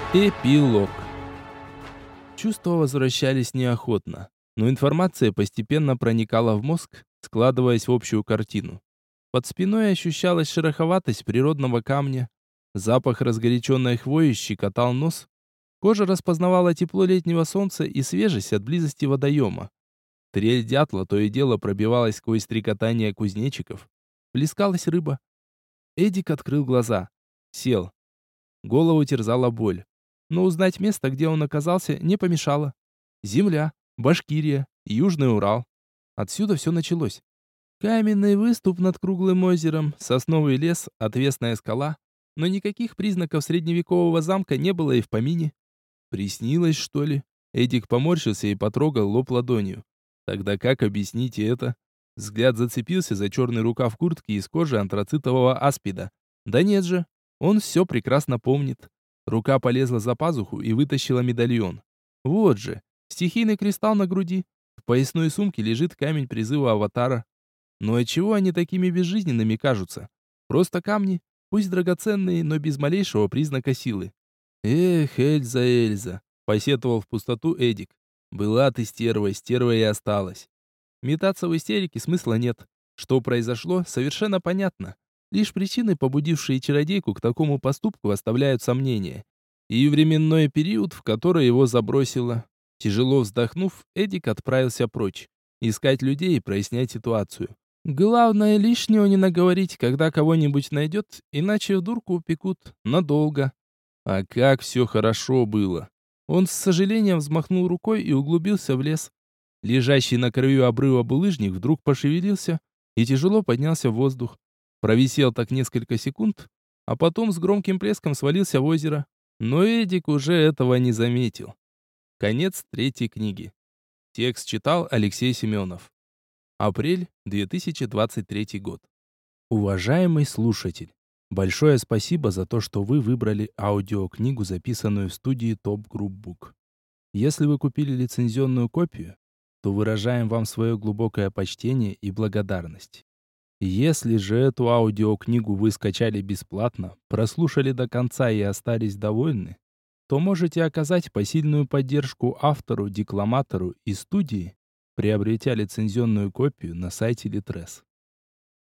Эпилог. Чувства возвращались неохотно, но информация постепенно проникала в мозг, складываясь в общую картину. Под спиной ощущалась шероховатость природного камня, запах разгоряченной хвои щекотал нос, кожа распознавала тепло летнего солнца и свежесть от близости водоема. Трель дятла то и дело пробивалась сквозь стрекотание кузнечиков. Плескалась рыба. Эдик открыл глаза. Сел. Голову терзала боль. Но узнать место, где он оказался, не помешало. Земля, Башкирия, Южный Урал. Отсюда все началось. Каменный выступ над круглым озером, сосновый лес, отвесная скала. Но никаких признаков средневекового замка не было и в помине. Приснилось, что ли? Эдик поморщился и потрогал лоб ладонью. Тогда как объясните это? Взгляд зацепился за черный рукав куртки из кожи антрацитового аспида. Да нет же, он все прекрасно помнит. Рука полезла за пазуху и вытащила медальон. Вот же, стихийный кристалл на груди. В поясной сумке лежит камень призыва аватара. Но отчего они такими безжизненными кажутся? Просто камни, пусть драгоценные, но без малейшего признака силы. Эх, Эльза, Эльза, посетовал в пустоту Эдик. Была ты стервой, стервой и осталась. Метаться в истерике смысла нет. Что произошло, совершенно понятно. Лишь причины, побудившие чародейку к такому поступку, оставляют сомнения. И временной период, в который его забросило. Тяжело вздохнув, Эдик отправился прочь. Искать людей и прояснять ситуацию. Главное, лишнего не наговорить, когда кого-нибудь найдет, иначе в дурку упекут. Надолго. А как все хорошо было. Он с сожалением взмахнул рукой и углубился в лес. Лежащий на краю обрыва булыжник вдруг пошевелился и тяжело поднялся в воздух. Провисел так несколько секунд, а потом с громким плеском свалился в озеро. Но Эдик уже этого не заметил. Конец третьей книги. Текст читал Алексей Семенов. Апрель 2023 год. Уважаемый слушатель, большое спасибо за то, что вы выбрали аудиокнигу, записанную в студии Top Group Book. Если вы купили лицензионную копию, то выражаем вам свое глубокое почтение и благодарность. Если же эту аудиокнигу вы скачали бесплатно, прослушали до конца и остались довольны, то можете оказать посильную поддержку автору, декламатору и студии, приобретя лицензионную копию на сайте Litres.